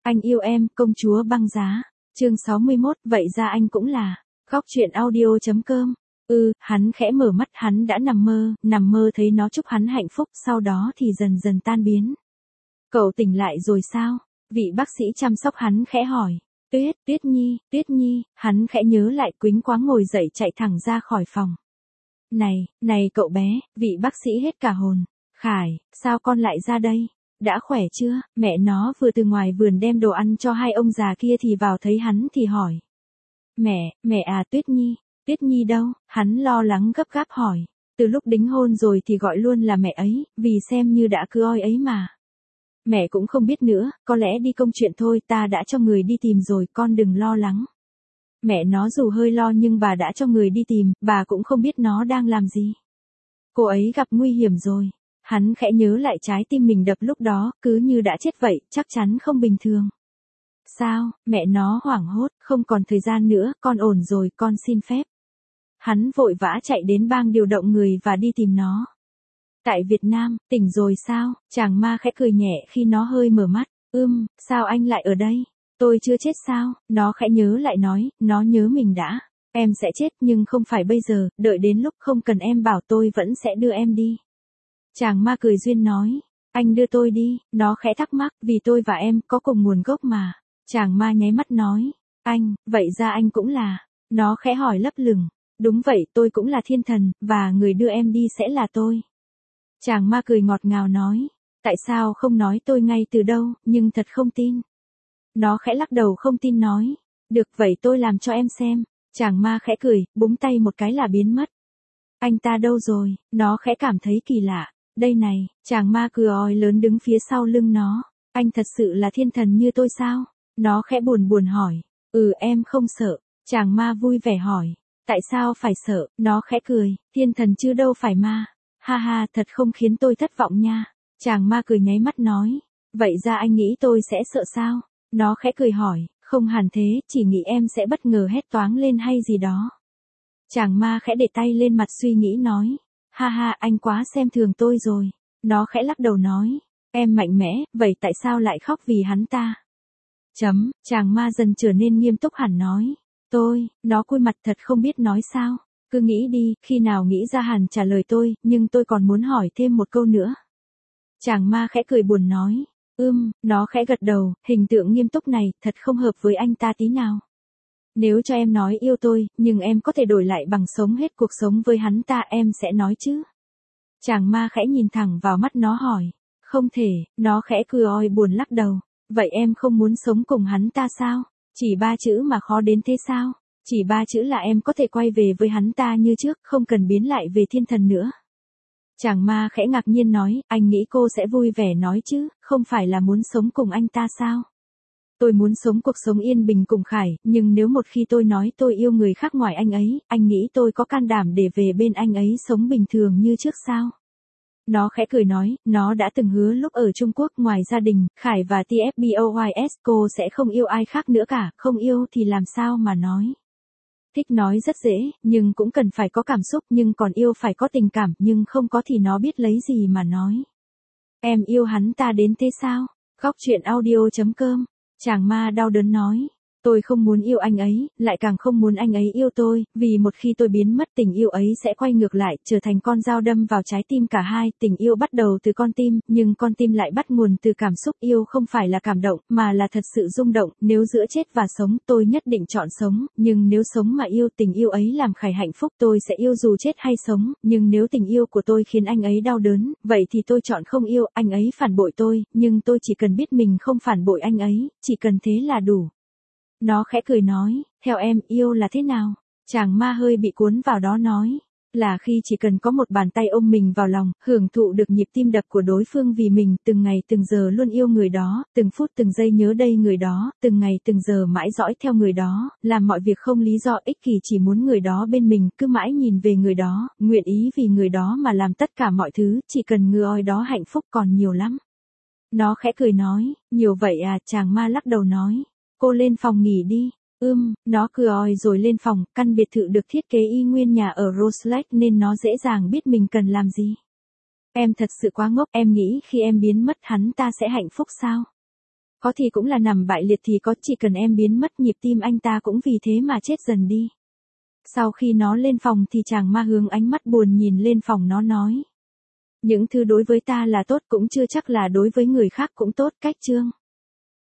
Anh yêu em, công chúa băng giá. Chương 61, vậy ra anh cũng là. Góc truyện audio.com. Hắn khẽ mở mắt, hắn đã nằm mơ thấy nó chúc hắn hạnh phúc, sau đó thì dần dần tan biến. Cậu tỉnh lại rồi sao? Vị bác sĩ chăm sóc hắn khẽ hỏi. Tuyết Nhi, hắn khẽ nhớ lại, quýnh quáng ngồi dậy chạy thẳng ra khỏi phòng. Này cậu bé, vị bác sĩ hết cả hồn. Khải, sao con lại ra đây? Đã khỏe chưa? Mẹ nó vừa từ ngoài vườn đem đồ ăn cho hai ông già kia thì vào thấy hắn thì hỏi. Mẹ à, Tuyết Nhi đâu? Hắn lo lắng gấp gáp hỏi. Từ lúc đính hôn rồi thì gọi luôn là mẹ ấy, vì xem như đã cứ oi ấy mà. Mẹ cũng không biết nữa, có lẽ đi công chuyện thôi, ta đã cho người đi tìm rồi, con đừng lo lắng. Mẹ nó dù hơi lo nhưng bà đã cho người đi tìm, bà cũng không biết nó đang làm gì. Cô ấy gặp nguy hiểm rồi. Hắn khẽ nhớ lại trái tim mình đập lúc đó, cứ như đã chết vậy, chắc chắn không bình thường. Sao? Mẹ nó hoảng hốt, không còn thời gian nữa, con ổn rồi, con xin phép. Hắn vội vã chạy đến bang điều động người và đi tìm nó. Tại Việt Nam, tỉnh rồi sao? Chàng ma khẽ cười nhẹ khi nó hơi mở mắt. Sao anh lại ở đây? Tôi chưa chết sao? Nó khẽ nhớ lại nói, nó nhớ mình đã. Em sẽ chết nhưng không phải bây giờ, đợi đến lúc không cần em bảo tôi vẫn sẽ đưa em đi. Chàng ma cười duyên nói, anh đưa tôi đi, nó khẽ thắc mắc, vì tôi và em có cùng nguồn gốc mà. Chàng ma nháy mắt nói, anh, vậy ra anh cũng là. Nó khẽ hỏi lấp lửng, đúng vậy, tôi cũng là thiên thần, và người đưa em đi sẽ là tôi. Chàng ma cười ngọt ngào nói, tại sao không nói tôi ngay từ đâu, nhưng thật không tin. Nó khẽ lắc đầu không tin nói, được vậy tôi làm cho em xem. Chàng ma khẽ cười, búng tay một cái là biến mất. Anh ta đâu rồi? Nó khẽ cảm thấy kỳ lạ. Đây này, chàng ma cười oi lớn đứng phía sau lưng nó. Anh thật sự là thiên thần như tôi sao? Nó khẽ buồn hỏi. Em không sợ. Chàng ma vui vẻ hỏi. Tại sao phải sợ? Nó khẽ cười. Thiên thần chứ đâu phải ma. Ha, thật không khiến tôi thất vọng nha. Chàng ma cười nháy mắt nói. Vậy ra anh nghĩ tôi sẽ sợ sao? Nó khẽ cười hỏi. Không hẳn thế, chỉ nghĩ em sẽ bất ngờ hét toáng lên hay gì đó. Chàng ma khẽ để tay lên mặt suy nghĩ nói. Ha, anh quá xem thường tôi rồi. Nó khẽ lắc đầu nói. Em mạnh mẽ, vậy tại sao lại khóc vì hắn ta? Chàng ma dần trở nên nghiêm túc hẳn nói. Nó cúi mặt thật không biết nói sao. Cứ nghĩ đi, khi nào nghĩ ra hẳn trả lời tôi, nhưng tôi còn muốn hỏi thêm một câu nữa. Chàng ma khẽ cười buồn nói. Nó khẽ gật đầu, hình tượng nghiêm túc này thật không hợp với anh ta tí nào. Nếu cho em nói yêu tôi, nhưng em có thể đổi lại bằng sống hết cuộc sống với hắn ta, em sẽ nói chứ? Chàng ma khẽ nhìn thẳng vào mắt nó hỏi. Không thể, nó khẽ cười oi buồn lắc đầu. Vậy em không muốn sống cùng hắn ta sao? Chỉ 3 chữ mà khó đến thế sao? Chỉ 3 chữ là em có thể quay về với hắn ta như trước, không cần biến lại về thiên thần nữa. Chàng ma khẽ ngạc nhiên nói, anh nghĩ cô sẽ vui vẻ nói chứ, không phải là muốn sống cùng anh ta sao? Tôi muốn sống cuộc sống yên bình cùng Khải, nhưng nếu một khi tôi nói tôi yêu người khác ngoài anh ấy, anh nghĩ tôi có can đảm để về bên anh ấy sống bình thường như trước sao? Nó khẽ cười nói, nó đã từng hứa lúc ở Trung Quốc ngoài gia đình, Khải và TFBOYS cô sẽ không yêu ai khác nữa cả, không yêu thì làm sao mà nói. Thích nói rất dễ, nhưng cũng cần phải có cảm xúc, nhưng còn yêu phải có tình cảm, nhưng không có thì nó biết lấy gì mà nói. Em yêu hắn ta đến thế sao? Góc truyện audio.com. Chàng ma đau đớn nói. Tôi không muốn yêu anh ấy, lại càng không muốn anh ấy yêu tôi, vì một khi tôi biến mất tình yêu ấy sẽ quay ngược lại, trở thành con dao đâm vào trái tim cả hai, tình yêu bắt đầu từ con tim, nhưng con tim lại bắt nguồn từ cảm xúc, yêu không phải là cảm động, mà là thật sự rung động, nếu giữa chết và sống, tôi nhất định chọn sống, nhưng nếu sống mà yêu tình yêu ấy làm Khải hạnh phúc, tôi sẽ yêu dù chết hay sống, nhưng nếu tình yêu của tôi khiến anh ấy đau đớn, vậy thì tôi chọn không yêu, anh ấy phản bội tôi, nhưng tôi chỉ cần biết mình không phản bội anh ấy, chỉ cần thế là đủ. Nó khẽ cười nói, theo em, yêu là thế nào? Chàng ma hơi bị cuốn vào đó nói, là khi chỉ cần có một bàn tay ôm mình vào lòng, hưởng thụ được nhịp tim đập của đối phương vì mình, từng ngày từng giờ luôn yêu người đó, từng phút từng giây nhớ đây người đó, từng ngày từng giờ mãi dõi theo người đó, làm mọi việc không lý do ích kỷ chỉ muốn người đó bên mình, cứ mãi nhìn về người đó, nguyện ý vì người đó mà làm tất cả mọi thứ, chỉ cần người đó hạnh phúc còn nhiều lắm. Nó khẽ cười nói, nhiều vậy à? Chàng ma lắc đầu nói. Cô lên phòng nghỉ đi. Nó cười oi rồi lên phòng, căn biệt thự được thiết kế y nguyên nhà ở Rose Lake nên nó dễ dàng biết mình cần làm gì. Em thật sự quá ngốc, em nghĩ khi em biến mất hắn ta sẽ hạnh phúc sao? Có thì cũng là nằm bại liệt thì có, chỉ cần em biến mất nhịp tim anh ta cũng vì thế mà chết dần đi. Sau khi nó lên phòng thì chàng ma hướng ánh mắt buồn nhìn lên phòng nó nói. Những thứ đối với ta là tốt cũng chưa chắc là đối với người khác cũng tốt. Cách chương